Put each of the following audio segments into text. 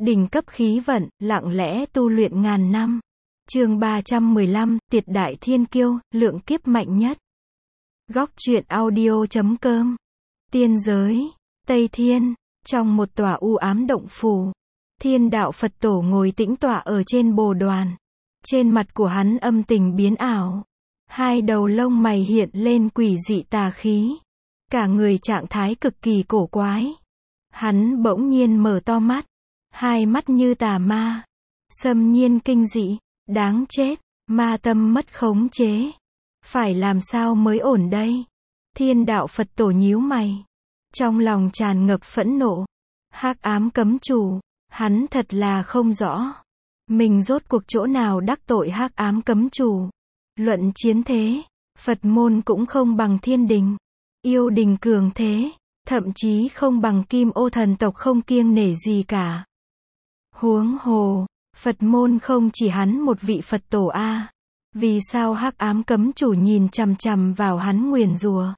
Đỉnh cấp khí vận, lặng lẽ tu luyện ngàn năm. Chương 315, Tuyệt đại thiên kiêu, lượng kiếp mạnh nhất. Góc truyện audio.com. Tiên giới, Tây Thiên, trong một tòa u ám động phủ, Thiên đạo Phật tổ ngồi tĩnh tọa ở trên bồ đoàn. Trên mặt của hắn âm tình biến ảo. Hai đầu lông mày hiện lên quỷ dị tà khí. Cả người trạng thái cực kỳ cổ quái. Hắn bỗng nhiên mở to mắt. Hai mắt như tà ma. Xâm nhiên kinh dị. Đáng chết. Ma tâm mất khống chế. Phải làm sao mới ổn đây? Thiên đạo Phật tổ nhíu mày. Trong lòng tràn ngập phẫn nộ. Hắc ám cấm chủ. Hắn thật là không rõ. Mình rốt cuộc chỗ nào đắc tội hắc ám cấm chủ. Luận chiến thế. Phật môn cũng không bằng thiên đình. Yêu đình cường thế. Thậm chí không bằng Kim Ô thần tộc không kiêng nể gì cả. Huống hồ. Phật môn không chỉ hắn một vị Phật tổ a. Vì sao hắc ám cấm chủ nhìn chằm chằm vào hắn nguyền rủa?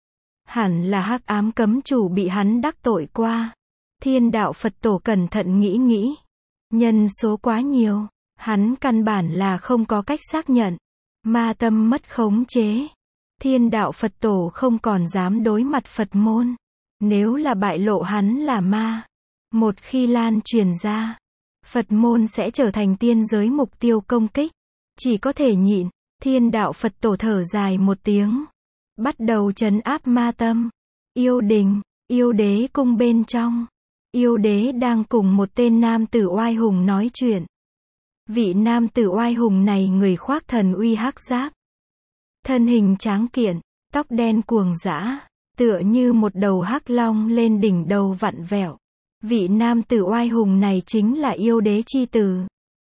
Hẳn là hắc ám cấm chủ bị hắn đắc tội qua. Thiên đạo Phật tổ cẩn thận nghĩ. Nhân số quá nhiều, hắn căn bản là không có cách xác nhận. Ma tâm mất khống chế. Thiên đạo Phật tổ không còn dám đối mặt Phật môn. Nếu là bại lộ hắn là ma, một khi lan truyền ra, Phật môn sẽ trở thành tiên giới mục tiêu công kích. Chỉ có thể nhịn. Thiên đạo Phật tổ thở dài một tiếng. Bắt đầu trấn áp ma tâm. Yêu đình, yêu đế cung bên trong. Yêu đế đang cùng một tên nam tử oai hùng nói chuyện. Vị nam tử oai hùng này người khoác thần uy hắc giáp. Thân hình tráng kiện, tóc đen cuồng dã, tựa như một đầu hắc long lên đỉnh đầu vặn vẹo. Vị nam tử oai hùng này chính là yêu đế chi tử.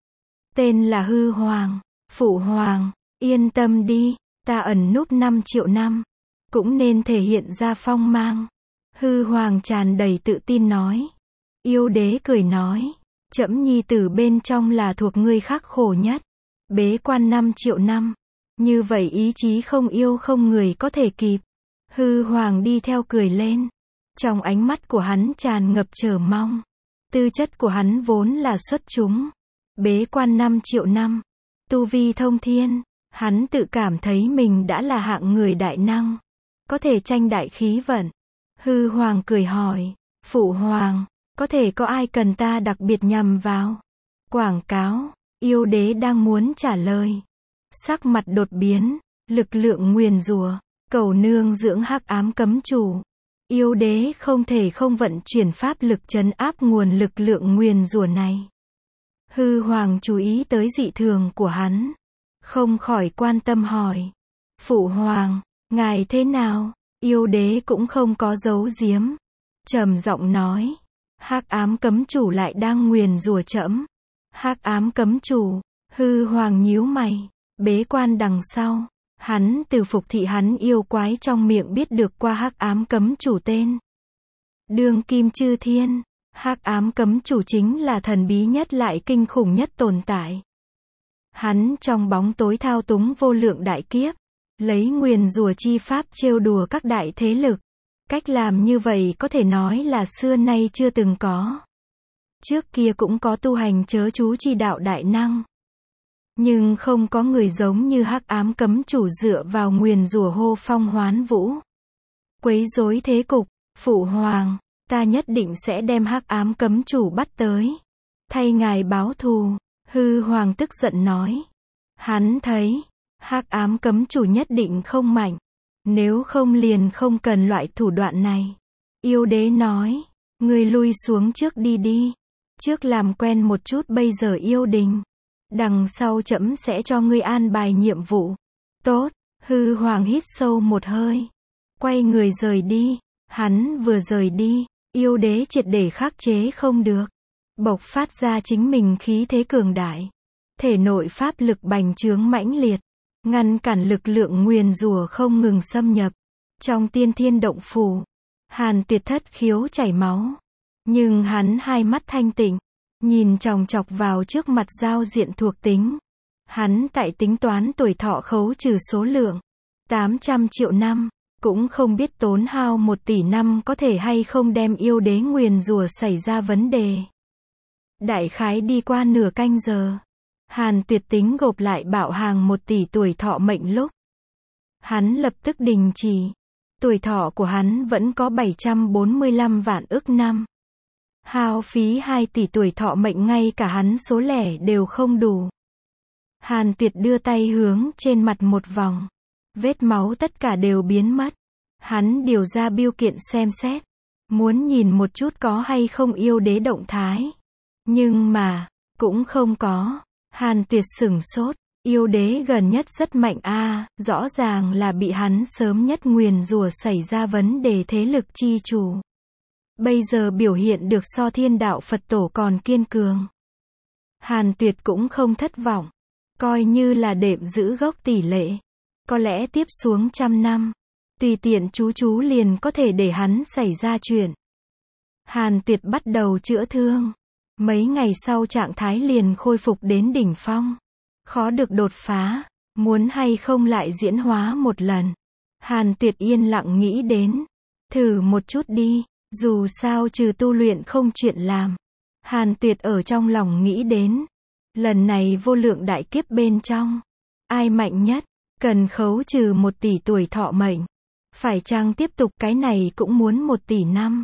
Tên là Hư Hoàng. Phụ Hoàng, yên tâm đi, ta ẩn núp 5 triệu năm, cũng nên thể hiện ra phong mang. Hư Hoàng tràn đầy tự tin nói. Yêu đế cười nói, trẫm nhi tử bên trong là thuộc ngươi khắc khổ nhất. Bế quan 5 triệu năm, như vậy ý chí không yêu không người có thể kịp. Hư Hoàng đi theo cười lên. Trong ánh mắt của hắn tràn ngập chờ mong. Tư chất của hắn vốn là xuất chúng. Bế quan 5 triệu năm. Tu vi thông thiên. Hắn tự cảm thấy mình đã là hạng người đại năng. Có thể tranh đại khí vận. Hư Hoàng cười hỏi. Phụ Hoàng, có thể có ai cần ta đặc biệt nhằm vào? Quảng cáo. Yêu đế đang muốn trả lời. Sắc mặt đột biến. Lực lượng nguyền rủa. Cầu nương dưỡng hắc ám cấm chủ. Yêu đế không thể không vận chuyển pháp lực trấn áp nguồn lực lượng nguyền rủa này. Hư Hoàng chú ý tới dị thường của hắn. Không khỏi quan tâm hỏi. Phụ Hoàng, ngài thế nào? Yêu đế cũng không có giấu giếm. Trầm giọng nói. Hắc ám cấm chủ lại đang nguyền rủa trẫm. Hắc ám cấm chủ. Hư Hoàng nhíu mày. Bế quan đằng sau. Hắn từ phục thị hắn yêu quái trong miệng biết được qua hắc ám cấm chủ tên. Đương kim chư thiên. Hắc ám cấm chủ chính là thần bí nhất lại kinh khủng nhất tồn tại. Hắn trong bóng tối thao túng vô lượng đại kiếp. Lấy nguyền rủa chi pháp trêu đùa các đại thế lực. Cách làm như vậy có thể nói là xưa nay chưa từng có. Trước kia cũng có tu hành chớ chú chi đạo đại năng. Nhưng không có người giống như hắc ám cấm chủ dựa vào nguyền rủa hô phong hoán vũ. Quấy rối thế cục. Phụ Hoàng, ta nhất định sẽ đem hắc ám cấm chủ bắt tới. Thay ngài báo thù. Hư Hoàng tức giận nói. Hắn thấy, hắc ám cấm chủ nhất định không mạnh. Nếu không liền không cần loại thủ đoạn này. Yêu đế nói. Ngươi lui xuống trước đi. Trước làm quen một chút bây giờ yêu đình. Đằng sau trẫm sẽ cho ngươi an bài nhiệm vụ. Tốt. Hư Hoàng hít sâu một hơi. Quay người rời đi. Hắn vừa rời đi. Yêu đế triệt để khắc chế không được. Bộc phát ra chính mình khí thế cường đại. Thể nội pháp lực bành trướng mãnh liệt. Ngăn cản lực lượng nguyền rủa không ngừng xâm nhập. Trong tiên thiên động phủ. Hàn Tuyệt Thất khiếu chảy máu. Nhưng hắn hai mắt thanh tịnh. Nhìn chòng chọc vào trước mặt giao diện thuộc tính. Hắn tại tính toán tuổi thọ khấu trừ số lượng. 800 triệu năm. Cũng không biết tốn hao 1 tỷ năm có thể hay không đem yêu đế nguyền rủa xảy ra vấn đề. Đại khái đi qua nửa canh giờ. Hàn Tuyệt tính gộp lại bảo hàng 1 tỷ tuổi thọ mệnh lúc. Hắn lập tức đình chỉ. Tuổi thọ của hắn vẫn có 745 vạn ức năm. Hao phí 2 tỷ tuổi thọ mệnh ngay cả hắn số lẻ đều không đủ. Hàn Tuyệt đưa tay hướng trên mặt một vòng. Vết máu tất cả đều biến mất. Hắn điều ra bưu kiện xem xét. Muốn nhìn một chút có hay không yêu đế động thái. Nhưng mà, cũng không có. Hàn Tuyệt sửng sốt. Yêu đế gần nhất rất mạnh rõ ràng là bị hắn sớm nhất nguyền rủa xảy ra vấn đề thế lực chi chủ. Bây giờ biểu hiện được so Thiên Đạo Phật Tổ còn kiên cường. Hàn Tuyệt cũng không thất vọng. Coi như là đệm giữ gốc tỷ lệ. Có lẽ tiếp xuống 100 năm. Tùy tiện chú liền có thể để hắn xảy ra chuyện. Hàn Tuyệt bắt đầu chữa thương. Mấy ngày sau trạng thái liền khôi phục đến đỉnh phong. Khó được đột phá. Muốn hay không lại diễn hóa một lần. Hàn Tuyệt yên lặng nghĩ đến. Thử một chút đi. Dù sao trừ tu luyện không chuyện làm. Hàn Tuyệt ở trong lòng nghĩ đến. Lần này vô lượng đại kiếp bên trong. Ai mạnh nhất? Cần khấu trừ 1 tỷ tuổi thọ mệnh. Phải chăng tiếp tục cái này cũng muốn 1 tỷ năm.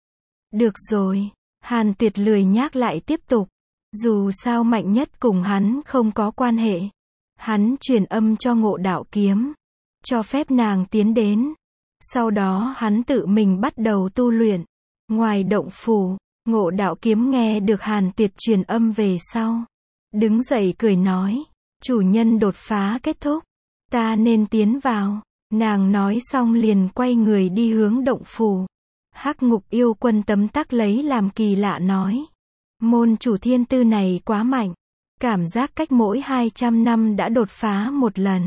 Được rồi. Hàn Tuyệt lười nhác lại tiếp tục. Dù sao mạnh nhất cùng hắn không có quan hệ. Hắn truyền âm cho Ngộ Đạo Kiếm. Cho phép nàng tiến đến. Sau đó hắn tự mình bắt đầu tu luyện. Ngoài động phủ, Ngộ Đạo Kiếm nghe được Hàn Tuyệt truyền âm về sau. Đứng dậy cười nói. Chủ nhân đột phá kết thúc. Ta nên tiến vào. Nàng nói xong liền quay người đi hướng động phủ. Hắc Ngục Yêu Quân tấm tắc lấy làm kỳ lạ nói. Môn chủ thiên tư này quá mạnh. Cảm giác cách mỗi 200 năm đã đột phá một lần.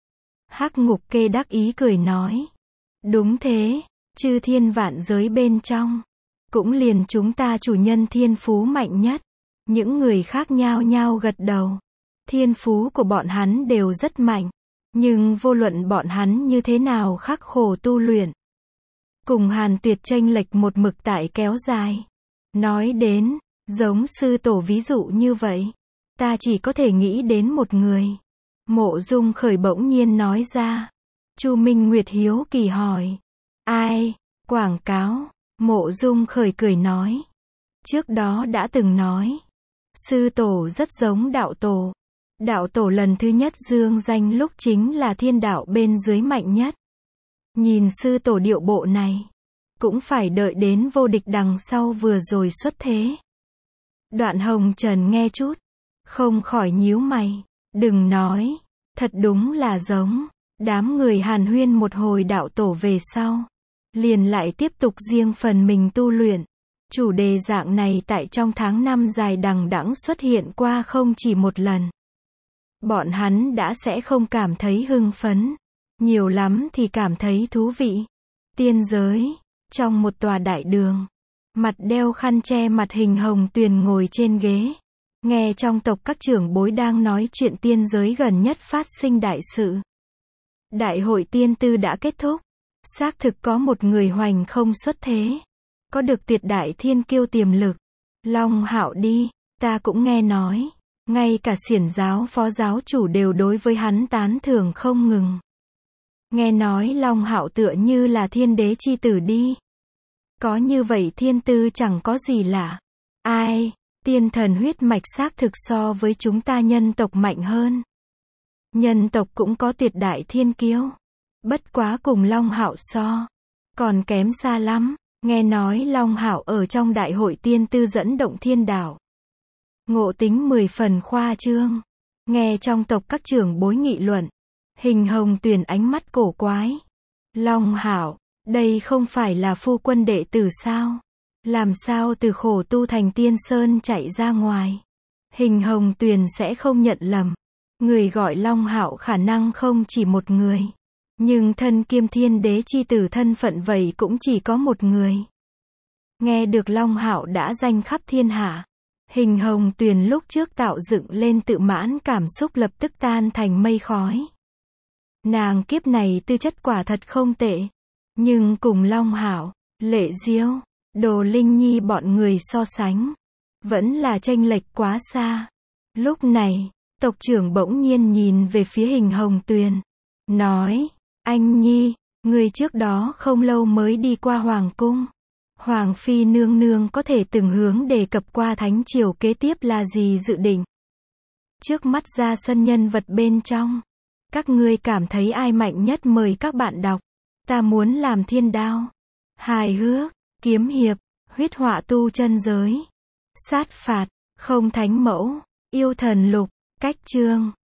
Hắc Ngục Kê đắc ý cười nói. Đúng thế, chư thiên vạn giới bên trong. Cũng liền chúng ta chủ nhân thiên phú mạnh nhất. Những người khác nhao nhao gật đầu. Thiên phú của bọn hắn đều rất mạnh. Nhưng vô luận bọn hắn như thế nào khắc khổ tu luyện. Cùng Hàn Tuyệt chênh lệch một mực tại kéo dài. Nói đến, giống sư tổ ví dụ như vậy. Ta chỉ có thể nghĩ đến một người. Mộ Dung Khởi bỗng nhiên nói ra. Chu Minh Nguyệt hiếu kỳ hỏi. Ai? Quảng cáo. Mộ Dung Khởi cười nói. Trước đó đã từng nói. Sư tổ rất giống đạo tổ. Đạo tổ lần thứ nhất dương danh lúc chính là thiên đạo bên dưới mạnh nhất. Nhìn sư tổ điệu bộ này. Cũng phải đợi đến vô địch đằng sau vừa rồi xuất thế. Đoạn Hồng Trần nghe chút. Không khỏi nhíu mày. Đừng nói. Thật đúng là giống. Đám người hàn huyên một hồi đạo tổ về sau. Liền lại tiếp tục riêng phần mình tu luyện. Chủ đề dạng này tại trong tháng 5 dài đằng đẵng xuất hiện qua không chỉ một lần. Bọn hắn đã sẽ không cảm thấy hưng phấn. Nhiều lắm thì cảm thấy thú vị. Tiên giới. Trong một tòa đại đường. Mặt đeo khăn che mặt Hình Hồng Tuyền ngồi trên ghế. Nghe trong tộc các trưởng bối đang nói chuyện tiên giới gần nhất phát sinh đại sự. Đại hội tiên tư đã kết thúc. Xác thực có một người hoành không xuất thế. Có được tuyệt đại thiên kiêu tiềm lực. Long Hạo đi, ta cũng nghe nói. Ngay cả Xiển giáo phó giáo chủ đều đối với hắn tán thưởng không ngừng. Nghe nói Long Hạo tựa như là thiên đế chi tử đi. Có như vậy thiên tư chẳng có gì lạ. Ai, tiên thần huyết mạch xác thực so với chúng ta nhân tộc mạnh hơn. Nhân tộc cũng có tuyệt đại thiên kiêu. Bất quá cùng Long Hạo so. Còn kém xa lắm. Nghe nói Long Hạo ở trong đại hội tiên tư dẫn động thiên đạo. Ngộ tính 10 phần khoa trương. Nghe trong tộc các trưởng bối nghị luận. Hình Hồng Tuyền ánh mắt cổ quái. Long Hạo, đây không phải là phu quân đệ tử sao? Làm sao từ khổ tu thành tiên sơn chạy ra ngoài? Hình Hồng Tuyền sẽ không nhận lầm. Người gọi Long Hạo khả năng không chỉ một người. Nhưng thân kiêm thiên đế chi tử thân phận vậy cũng chỉ có một người. Nghe được Long Hạo đã danh khắp thiên hạ. Hình Hồng Tuyền lúc trước tạo dựng lên tự mãn cảm xúc lập tức tan thành mây khói. Nàng kiếp này tư chất quả thật không tệ. Nhưng cùng Long Hạo, Lệ Diêu, Đồ Linh Nhi bọn người so sánh. Vẫn là chênh lệch quá xa. Lúc này, tộc trưởng bỗng nhiên nhìn về phía Hình Hồng Tuyền. Nói, anh Nhi, người trước đó không lâu mới đi qua Hoàng cung. Hoàng Phi nương nương có thể từng hướng đề cập qua thánh triều kế tiếp là gì dự định. Trước mắt ra sân nhân vật bên trong. Các ngươi cảm thấy ai mạnh nhất mời các bạn đọc. Ta muốn làm thiên đao. Hài hước, kiếm hiệp, huyết họa tu chân giới. Sát phạt, không thánh mẫu, yêu thần lục, cách chương.